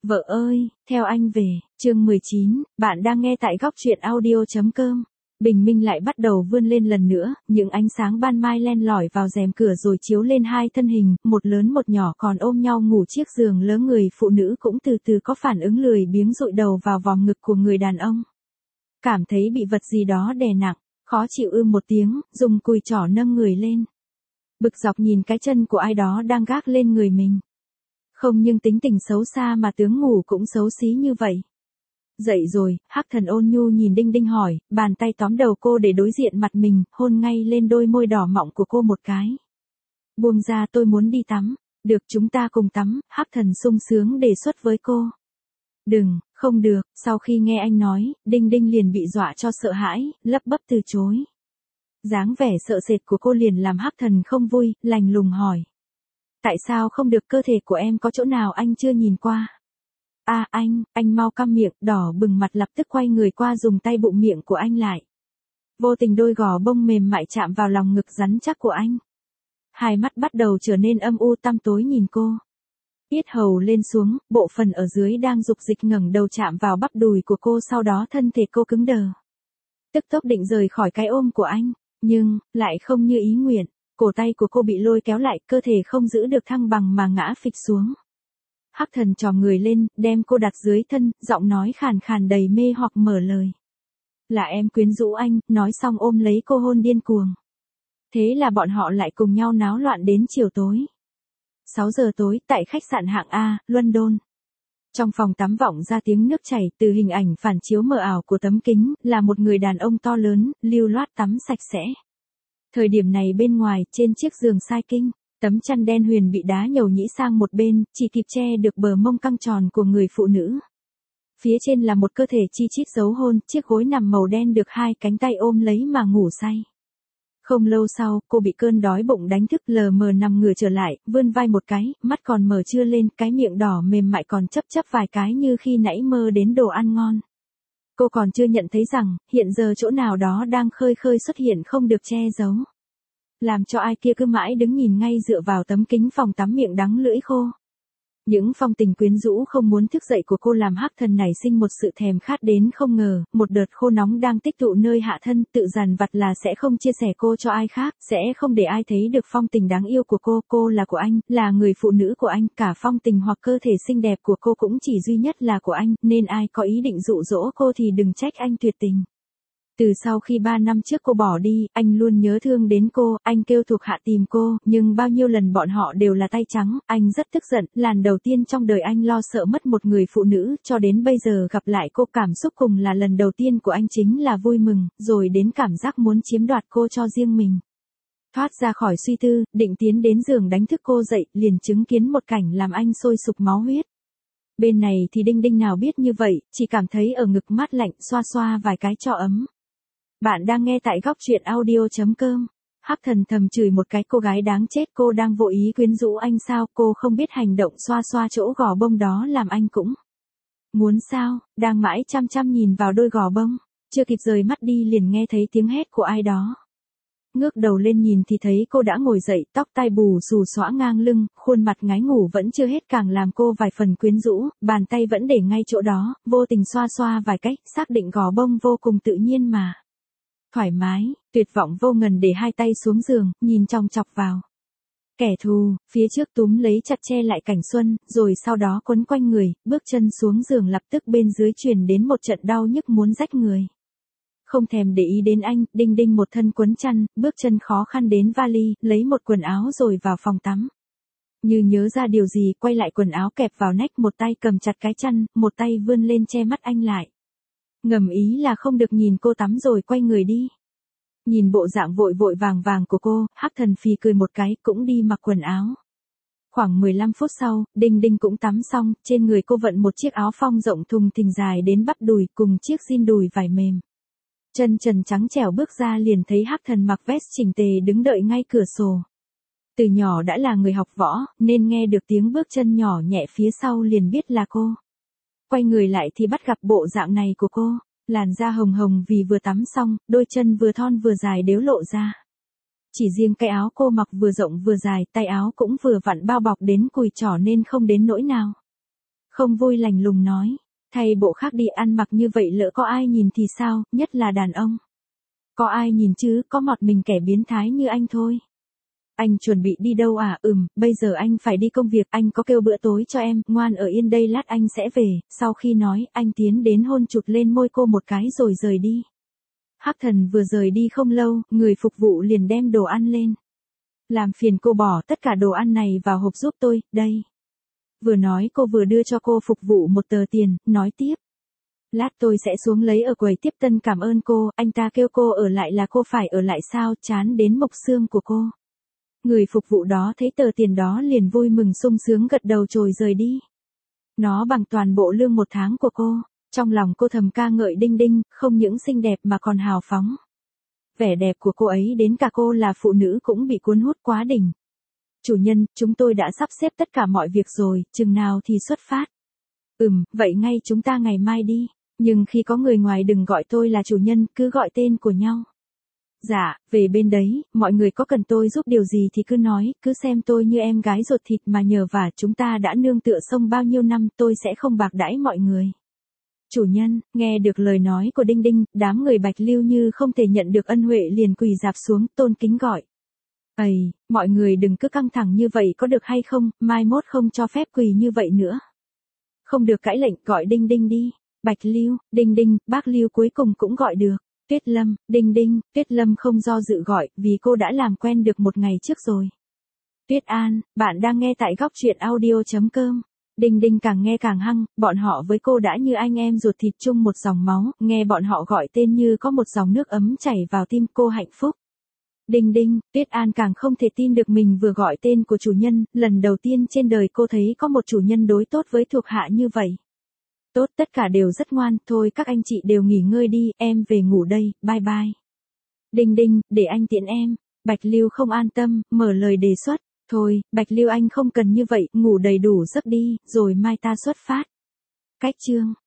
Vợ ơi, theo anh về, chương 19, bạn đang nghe tại góc truyện audio.com. Bình minh lại bắt đầu vươn lên lần nữa, những ánh sáng ban mai len lỏi vào rèm cửa rồi chiếu lên hai thân hình, một lớn một nhỏ còn ôm nhau ngủ chiếc giường lớn. Người phụ nữ cũng từ từ có phản ứng lười biếng dụi đầu vào vòng ngực của người đàn ông. Cảm thấy bị vật gì đó đè nặng, khó chịu một tiếng, dùng cùi trỏ nâng người lên. Bực dọc nhìn cái chân của ai đó đang gác lên người mình. Không nhưng tính tình xấu xa mà tướng ngủ cũng xấu xí như vậy. Dậy rồi, Hắc Thần ôn nhu nhìn Đinh Đinh hỏi, bàn tay tóm đầu cô để đối diện mặt mình, hôn ngay lên đôi môi đỏ mọng của cô một cái. Buông ra, tôi muốn đi tắm. Được, chúng ta cùng tắm, Hắc Thần sung sướng đề xuất với cô. Đừng, không được. Sau khi nghe anh nói, Đinh Đinh liền bị dọa cho sợ hãi, lắp bắp từ chối. Dáng vẻ sợ sệt của cô liền làm Hắc Thần không vui, lạnh lùng hỏi. Tại sao không được, cơ thể của em có chỗ nào anh chưa nhìn qua? À anh mau câm miệng. Đỏ bừng mặt lập tức quay người qua dùng tay bụng miệng của anh lại. Vô tình đôi gò bông mềm mại chạm vào lòng ngực rắn chắc của anh. Hai mắt bắt đầu trở nên âm u tăm tối nhìn cô. Yết hầu lên xuống, bộ phận ở dưới đang dục dịch ngẩng đầu chạm vào bắp đùi của cô, sau đó thân thể cô cứng đờ. Tức tốc định rời khỏi cái ôm của anh, nhưng lại không như ý nguyện. Cổ tay của cô bị lôi kéo lại, cơ thể không giữ được thăng bằng mà ngã phịch xuống. Hắc Thần tròn người lên, đem cô đặt dưới thân, giọng nói khàn khàn đầy mê hoặc mở lời. Là em quyến rũ anh, nói xong ôm lấy cô hôn điên cuồng. Thế là bọn họ lại cùng nhau náo loạn đến chiều tối. 6 giờ tối, tại khách sạn hạng A, London. Trong phòng tắm vọng ra tiếng nước chảy, từ hình ảnh phản chiếu mờ ảo của tấm kính, là một người đàn ông to lớn, lưu loát tắm sạch sẽ. Thời điểm này bên ngoài, trên chiếc giường sai kinh, tấm chăn đen huyền bị đá nhầu nhĩ sang một bên, chỉ kịp che được bờ mông căng tròn của người phụ nữ. Phía trên là một cơ thể chi chít dấu hôn, chiếc gối nằm màu đen được hai cánh tay ôm lấy mà ngủ say. Không lâu sau, cô bị cơn đói bụng đánh thức, lờ mờ nằm ngửa trở lại, vươn vai một cái, mắt còn mở chưa lên, cái miệng đỏ mềm mại còn chấp vài cái như khi nãy mơ đến đồ ăn ngon. Cô còn chưa nhận thấy rằng, hiện giờ chỗ nào đó đang khơi xuất hiện không được che giấu. Làm cho ai kia cứ mãi đứng nhìn ngay dựa vào tấm kính phòng tắm, miệng đắng lưỡi khô. Những phong tình quyến rũ không muốn thức dậy của cô làm Hắc Thần nảy sinh một sự thèm khát đến không ngờ, một đợt khô nóng đang tích tụ nơi hạ thân, tự dằn vặt là sẽ không chia sẻ cô cho ai khác, sẽ không để ai thấy được phong tình đáng yêu của cô là của anh, là người phụ nữ của anh, cả phong tình hoặc cơ thể xinh đẹp của cô cũng chỉ duy nhất là của anh, nên ai có ý định dụ dỗ cô thì đừng trách anh tuyệt tình. Từ sau khi 3 năm trước cô bỏ đi, anh luôn nhớ thương đến cô, anh kêu thuộc hạ tìm cô, nhưng bao nhiêu lần bọn họ đều là tay trắng, anh rất tức giận, lần đầu tiên trong đời anh lo sợ mất một người phụ nữ, cho đến bây giờ gặp lại cô, cảm xúc cùng là lần đầu tiên của anh chính là vui mừng, rồi đến cảm giác muốn chiếm đoạt cô cho riêng mình. Thoát ra khỏi suy tư, định tiến đến giường đánh thức cô dậy, liền chứng kiến một cảnh làm anh sôi sục máu huyết. Bên này thì Đinh Đinh nào biết như vậy, chỉ cảm thấy ở ngực mát lạnh, xoa vài cái cho ấm. Bạn đang nghe tại góc truyện audio.com. Hắc Thần thầm chửi một cái, cô gái đáng chết, cô đang vô ý quyến rũ anh sao, cô không biết hành động xoa chỗ gò bông đó làm anh cũng muốn sao, đang mãi chăm nhìn vào đôi gò bông, chưa kịp rời mắt đi liền nghe thấy tiếng hét của ai đó. Ngước đầu lên nhìn thì thấy cô đã ngồi dậy, tóc tai bù xù xõa ngang lưng, khuôn mặt ngái ngủ vẫn chưa hết càng làm cô vài phần quyến rũ, bàn tay vẫn để ngay chỗ đó, vô tình xoa vài cách, xác định gò bông vô cùng tự nhiên mà thoải mái, tuyệt vọng vô ngần để hai tay xuống giường, nhìn chòng chọc vào. Kẻ thù, phía trước túm lấy chặt che lại cảnh xuân, rồi sau đó quấn quanh người, bước chân xuống giường, lập tức bên dưới truyền đến một trận đau nhức muốn rách người. Không thèm để ý đến anh, Đinh Đinh một thân quấn chăn, bước chân khó khăn đến vali, lấy một quần áo rồi vào phòng tắm. Như nhớ ra điều gì, quay lại quần áo kẹp vào nách, một tay cầm chặt cái chăn, một tay vươn lên che mắt anh lại. Ngầm ý là không được nhìn cô tắm rồi quay người đi. Nhìn bộ dạng vội vàng của cô, Hắc Thần phì cười một cái, cũng đi mặc quần áo. Khoảng 15 phút sau, Đinh Đinh cũng tắm xong, trên người cô vận một chiếc áo phông rộng thùng thình dài đến bắp đùi cùng chiếc jean đùi vải mềm. Chân trần trắng trẻo bước ra liền thấy Hắc Thần mặc vest chỉnh tề đứng đợi ngay cửa sổ. Từ nhỏ đã là người học võ, nên nghe được tiếng bước chân nhỏ nhẹ phía sau liền biết là cô. Quay người lại thì bắt gặp bộ dạng này của cô, làn da hồng hồng vì vừa tắm xong, đôi chân vừa thon vừa dài đếu lộ ra. Chỉ riêng cái áo cô mặc vừa rộng vừa dài, tay áo cũng vừa vặn bao bọc đến cùi trỏ nên không đến nỗi nào Không vui lạnh lùng nói. Thay bộ khác đi, ăn mặc như vậy lỡ có ai nhìn thì sao, nhất là đàn ông. Có ai nhìn chứ, có một mình kẻ biến thái như anh thôi. Anh chuẩn bị đi đâu à? Bây giờ anh phải đi công việc, anh có kêu bữa tối cho em, ngoan ở yên đây lát anh sẽ về. Sau khi nói, anh tiến đến hôn chụt lên môi cô một cái rồi rời đi. Hắc Thần vừa rời đi không lâu, người phục vụ liền đem đồ ăn lên. Làm phiền cô bỏ tất cả đồ ăn này vào hộp giúp tôi, đây. Vừa nói cô vừa đưa cho cô phục vụ một tờ tiền, nói tiếp. Lát tôi sẽ xuống lấy ở quầy tiếp tân, cảm ơn cô, anh ta kêu cô ở lại là cô phải ở lại sao, chán đến mộc xương của cô. Người phục vụ đó thấy tờ tiền đó liền vui mừng sung sướng gật đầu rồi rời đi. Nó bằng toàn bộ lương một tháng của cô, trong lòng cô thầm ca ngợi Đinh Đinh, không những xinh đẹp mà còn hào phóng. Vẻ đẹp của cô ấy đến cả cô là phụ nữ cũng bị cuốn hút quá đỉnh. Chủ nhân, chúng tôi đã sắp xếp tất cả mọi việc rồi, chừng nào thì xuất phát. Vậy ngay chúng ta ngày mai đi, nhưng khi có người ngoài đừng gọi tôi là chủ nhân, cứ gọi tên của nhau. Dạ, về bên đấy, mọi người có cần tôi giúp điều gì thì cứ nói, cứ xem tôi như em gái ruột thịt mà nhờ vả, chúng ta đã nương tựa sông bao nhiêu năm, tôi sẽ không bạc đãi mọi người. Chủ nhân, nghe được lời nói của Đinh Đinh, đám người Bạch Lưu như không thể nhận được ân huệ liền quỳ rạp xuống, tôn kính gọi. Mọi người đừng cứ căng thẳng như vậy có được hay không, mai mốt không cho phép quỳ như vậy nữa. Không được cãi lệnh, gọi Đinh Đinh đi. Bạch Lưu, Đinh Đinh, bác Lưu cuối cùng cũng gọi được. Tuyết Lâm, Đinh Đinh, Tuyết Lâm không do dự gọi, vì cô đã làm quen được một ngày trước rồi. Tuyết An, bạn đang nghe tại góc truyện audio.com. Đinh Đinh càng nghe càng hăng, bọn họ với cô đã như anh em ruột thịt chung một dòng máu, nghe bọn họ gọi tên như có một dòng nước ấm chảy vào tim cô hạnh phúc. Đinh Đinh, Tuyết An càng không thể tin được mình vừa gọi tên của chủ nhân, lần đầu tiên trên đời cô thấy có một chủ nhân đối tốt với thuộc hạ như vậy. Tốt, tất cả đều rất ngoan, thôi các anh chị đều nghỉ ngơi đi, em về ngủ đây, bye bye. Đinh Đinh, để anh tiễn em. Bạch Lưu không an tâm, mở lời đề xuất. Thôi, Bạch Lưu anh không cần như vậy, ngủ đầy đủ giấc đi, rồi mai ta xuất phát. Cách chương